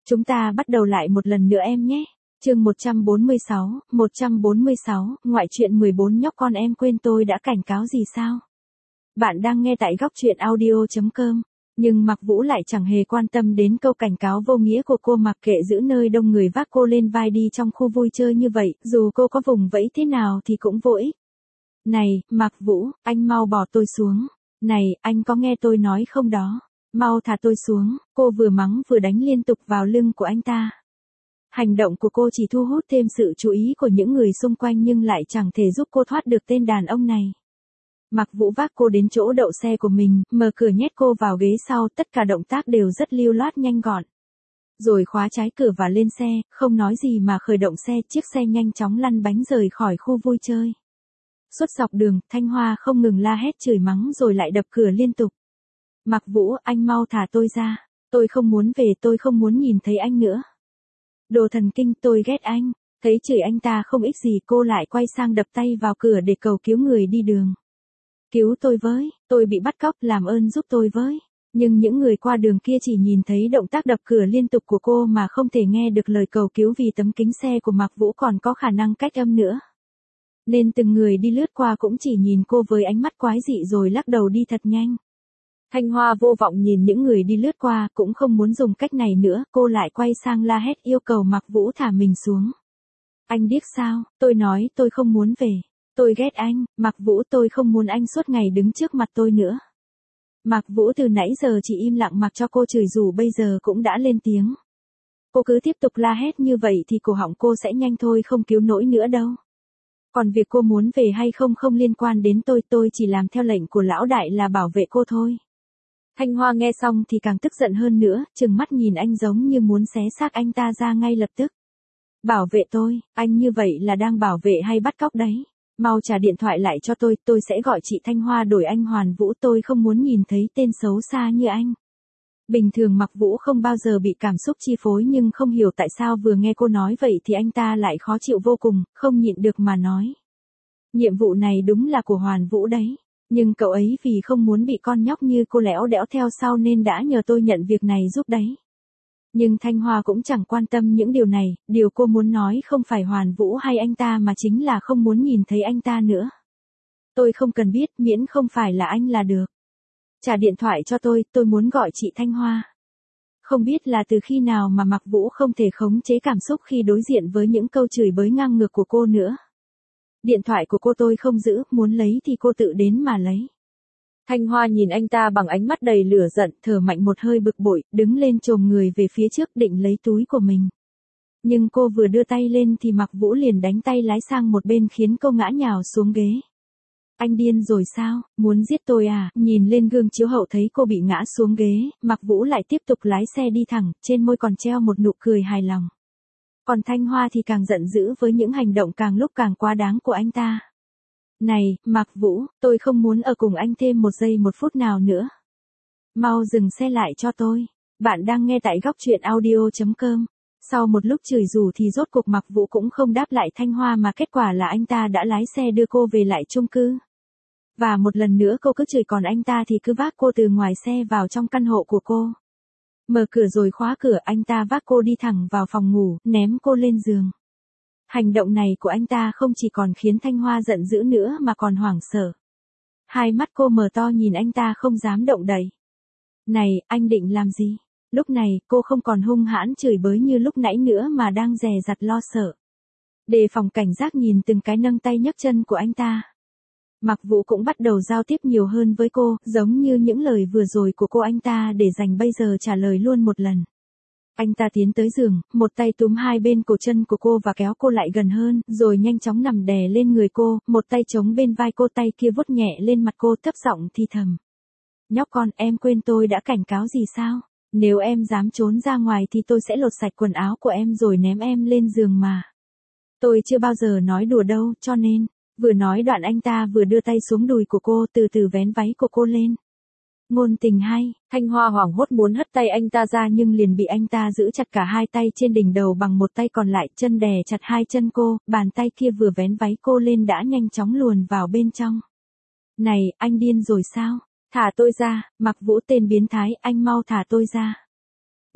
Chúng ta bắt đầu lại một lần nữa em nhé. Chương 146, ngoại truyện 14 nhóc con em quên tôi đã cảnh cáo gì sao? Bạn đang nghe tại góc truyện audio.com. Nhưng Mạc Vũ lại chẳng hề quan tâm đến câu cảnh cáo vô nghĩa của cô, mặc kệ giữ nơi đông người vác cô lên vai đi trong khu vui chơi như vậy, dù cô có vùng vẫy thế nào thì cũng vô ích. Này, Mạc Vũ, anh mau bỏ tôi xuống. Này, anh có nghe tôi nói không đó? Mau thả tôi xuống, cô vừa mắng vừa đánh liên tục vào lưng của anh ta. Hành động của cô chỉ thu hút thêm sự chú ý của những người xung quanh nhưng lại chẳng thể giúp cô thoát được tên đàn ông này. Mạc Vũ vác cô đến chỗ đậu xe của mình, mở cửa nhét cô vào ghế sau, tất cả động tác đều rất lưu loát nhanh gọn. Rồi khóa trái cửa và lên xe, không nói gì mà khởi động xe, chiếc xe nhanh chóng lăn bánh rời khỏi khu vui chơi. Suốt dọc đường, Thanh Hoa không ngừng la hét chửi mắng rồi lại đập cửa liên tục. Mạc Vũ, anh mau thả tôi ra. Tôi không muốn về, tôi không muốn nhìn thấy anh nữa. Đồ thần kinh, tôi ghét anh. Thấy chửi anh ta không ích gì, cô lại quay sang đập tay vào cửa để cầu cứu người đi đường. Cứu tôi với, tôi bị bắt cóc, làm ơn giúp tôi với. Nhưng những người qua đường kia chỉ nhìn thấy động tác đập cửa liên tục của cô mà không thể nghe được lời cầu cứu vì tấm kính xe của Mạc Vũ còn có khả năng cách âm nữa. Nên từng người đi lướt qua cũng chỉ nhìn cô với ánh mắt quái dị rồi lắc đầu đi thật nhanh. Thanh Hoa vô vọng nhìn những người đi lướt qua, cũng không muốn dùng cách này nữa, cô lại quay sang la hét yêu cầu Mạc Vũ thả mình xuống. Anh điếc sao, tôi nói tôi không muốn về. Tôi ghét anh, Mạc Vũ, tôi không muốn anh suốt ngày đứng trước mặt tôi nữa. Mạc Vũ từ nãy giờ chỉ im lặng mặc cho cô chửi dù bây giờ cũng đã lên tiếng. Cô cứ tiếp tục la hét như vậy thì cổ họng cô sẽ nhanh thôi không cứu nổi nữa đâu. Còn việc cô muốn về hay không không liên quan đến tôi chỉ làm theo lệnh của lão đại là bảo vệ cô thôi. Thanh Hoa nghe xong thì càng tức giận hơn nữa, trừng mắt nhìn anh giống như muốn xé xác anh ta ra ngay lập tức. Bảo vệ tôi, anh như vậy là đang bảo vệ hay bắt cóc đấy? Mau trả điện thoại lại cho tôi sẽ gọi chị Thanh Hoa đổi anh Hoàn Vũ, tôi không muốn nhìn thấy tên xấu xa như anh. Bình thường Mạc Vũ không bao giờ bị cảm xúc chi phối nhưng không hiểu tại sao vừa nghe cô nói vậy thì anh ta lại khó chịu vô cùng, không nhịn được mà nói. Nhiệm vụ này đúng là của Hoàn Vũ đấy. Nhưng cậu ấy vì không muốn bị con nhóc như cô lẽo đẽo theo sau nên đã nhờ tôi nhận việc này giúp đấy. Nhưng Thanh Hoa cũng chẳng quan tâm những điều này, điều cô muốn nói không phải Hoàn Vũ hay anh ta mà chính là không muốn nhìn thấy anh ta nữa. Tôi không cần biết, miễn không phải là anh là được. Trả điện thoại cho tôi muốn gọi chị Thanh Hoa. Không biết là từ khi nào mà Mạc Vũ không thể khống chế cảm xúc khi đối diện với những câu chửi bới ngang ngược của cô nữa. Điện thoại của cô tôi không giữ, muốn lấy thì cô tự đến mà lấy. Thanh Hoa nhìn anh ta bằng ánh mắt đầy lửa giận, thở mạnh một hơi bực bội, đứng lên chồm người về phía trước định lấy túi của mình. Nhưng cô vừa đưa tay lên thì Mạc Vũ liền đánh tay lái sang một bên khiến cô ngã nhào xuống ghế. Anh điên rồi sao, muốn giết tôi à? Nhìn lên gương chiếu hậu thấy cô bị ngã xuống ghế, Mạc Vũ lại tiếp tục lái xe đi thẳng, trên môi còn treo một nụ cười hài lòng. Còn Thanh Hoa thì càng giận dữ với những hành động càng lúc càng quá đáng của anh ta. Này, Mạc Vũ, tôi không muốn ở cùng anh thêm một giây một phút nào nữa. Mau dừng xe lại cho tôi. Bạn đang nghe tại góc truyện audio.com. Sau một lúc chửi rủa thì rốt cuộc Mạc Vũ cũng không đáp lại Thanh Hoa mà kết quả là anh ta đã lái xe đưa cô về lại chung cư. Và một lần nữa cô cứ chửi còn anh ta thì cứ vác cô từ ngoài xe vào trong căn hộ của cô. Mở cửa rồi khóa cửa, anh ta vác cô đi thẳng vào phòng ngủ, ném cô lên giường. Hành động này của anh ta không chỉ còn khiến Thanh Hoa giận dữ nữa mà còn hoảng sợ. Hai mắt cô mở to nhìn anh ta không dám động đậy. Này, anh định làm gì? Lúc này, cô không còn hung hãn chửi bới như lúc nãy nữa mà đang dè dặt lo sợ. Đề phòng cảnh giác nhìn từng cái nâng tay nhấc chân của anh ta. Mạc Vũ cũng bắt đầu giao tiếp nhiều hơn với cô, giống như những lời vừa rồi của cô anh ta để dành bây giờ trả lời luôn một lần. Anh ta tiến tới giường, một tay túm hai bên cổ chân của cô và kéo cô lại gần hơn, rồi nhanh chóng nằm đè lên người cô, một tay chống bên vai cô, tay kia vuốt nhẹ lên mặt cô, thấp giọng thì thầm. Nhóc con, em quên tôi đã cảnh cáo gì sao? Nếu em dám trốn ra ngoài thì tôi sẽ lột sạch quần áo của em rồi ném em lên giường mà. Tôi chưa bao giờ nói đùa đâu, cho nên, vừa nói đoạn anh ta vừa đưa tay xuống đùi của cô, từ từ vén váy của cô lên. Ngôn tình hay, Thanh Hoa hoảng hốt muốn hất tay anh ta ra nhưng liền bị anh ta giữ chặt cả hai tay trên đỉnh đầu bằng một tay còn lại, chân đè chặt hai chân cô, bàn tay kia vừa vén váy cô lên đã nhanh chóng luồn vào bên trong. Này, anh điên rồi sao? Thả tôi ra, Mạc Vũ tên biến thái, anh mau thả tôi ra.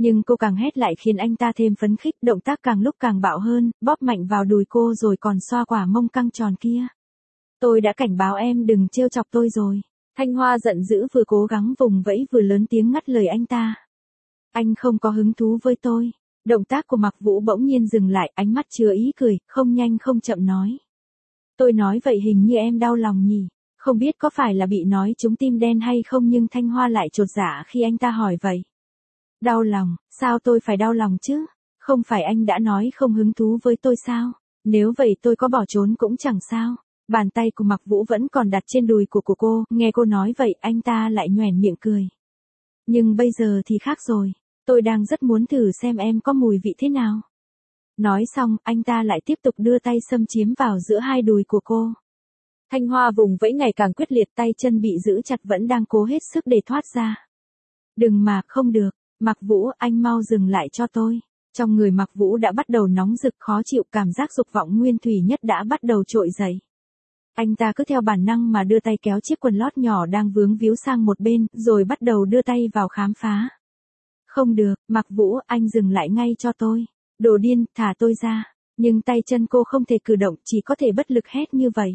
Nhưng cô càng hét lại khiến anh ta thêm phấn khích, động tác càng lúc càng bạo hơn, bóp mạnh vào đùi cô rồi còn xoa quả mông căng tròn kia. Tôi đã cảnh báo em đừng trêu chọc tôi rồi. Thanh Hoa giận dữ vừa cố gắng vùng vẫy vừa lớn tiếng ngắt lời anh ta. Anh không có hứng thú với tôi. Động tác của Mạc Vũ bỗng nhiên dừng lại, ánh mắt chứa ý cười, không nhanh không chậm nói. Tôi nói vậy hình như em đau lòng nhỉ. Không biết có phải là bị nói trúng tim đen hay không nhưng Thanh Hoa lại chột dạ khi anh ta hỏi vậy. Đau lòng, sao tôi phải đau lòng chứ? Không phải anh đã nói không hứng thú với tôi sao? Nếu vậy tôi có bỏ trốn cũng chẳng sao. Bàn tay của Mạc Vũ vẫn còn đặt trên đùi của cô, nghe cô nói vậy anh ta lại nhoẻn miệng cười. Nhưng bây giờ thì khác rồi, tôi đang rất muốn thử xem em có mùi vị thế nào. Nói xong, anh ta lại tiếp tục đưa tay xâm chiếm vào giữa hai đùi của cô. Thanh Hoa vùng vẫy ngày càng quyết liệt, tay chân bị giữ chặt vẫn đang cố hết sức để thoát ra. Đừng mà, không được, Mạc Vũ, anh mau dừng lại cho tôi. Trong người Mạc Vũ đã bắt đầu nóng rực khó chịu, cảm giác dục vọng nguyên thủy nhất đã bắt đầu trỗi dậy. Anh ta cứ theo bản năng mà đưa tay kéo chiếc quần lót nhỏ đang vướng víu sang một bên, rồi bắt đầu đưa tay vào khám phá. Không được, Mạc Vũ, anh dừng lại ngay cho tôi. Đồ điên, thả tôi ra. Nhưng tay chân cô không thể cử động, chỉ có thể bất lực hét như vậy.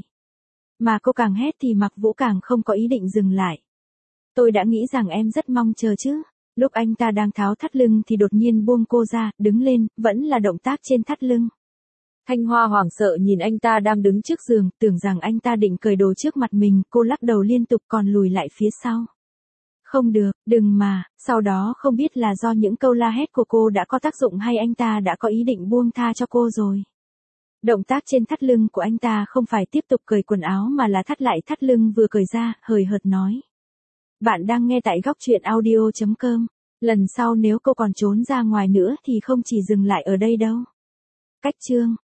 Mà cô càng hét thì Mạc Vũ càng không có ý định dừng lại. Tôi đã nghĩ rằng em rất mong chờ chứ. Lúc anh ta đang tháo thắt lưng thì đột nhiên buông cô ra, đứng lên, vẫn là động tác trên thắt lưng. Thanh Hoa hoảng sợ nhìn anh ta đang đứng trước giường, tưởng rằng anh ta định cởi đồ trước mặt mình, cô lắc đầu liên tục còn lùi lại phía sau. Không được, đừng mà, sau đó không biết là do những câu la hét của cô đã có tác dụng hay anh ta đã có ý định buông tha cho cô rồi. Động tác trên thắt lưng của anh ta không phải tiếp tục cởi quần áo mà là thắt lại thắt lưng vừa cởi ra, hời hợt nói. Bạn đang nghe tại góc truyện audio.com. Lần sau nếu cô còn trốn ra ngoài nữa thì không chỉ dừng lại ở đây đâu. Cách chương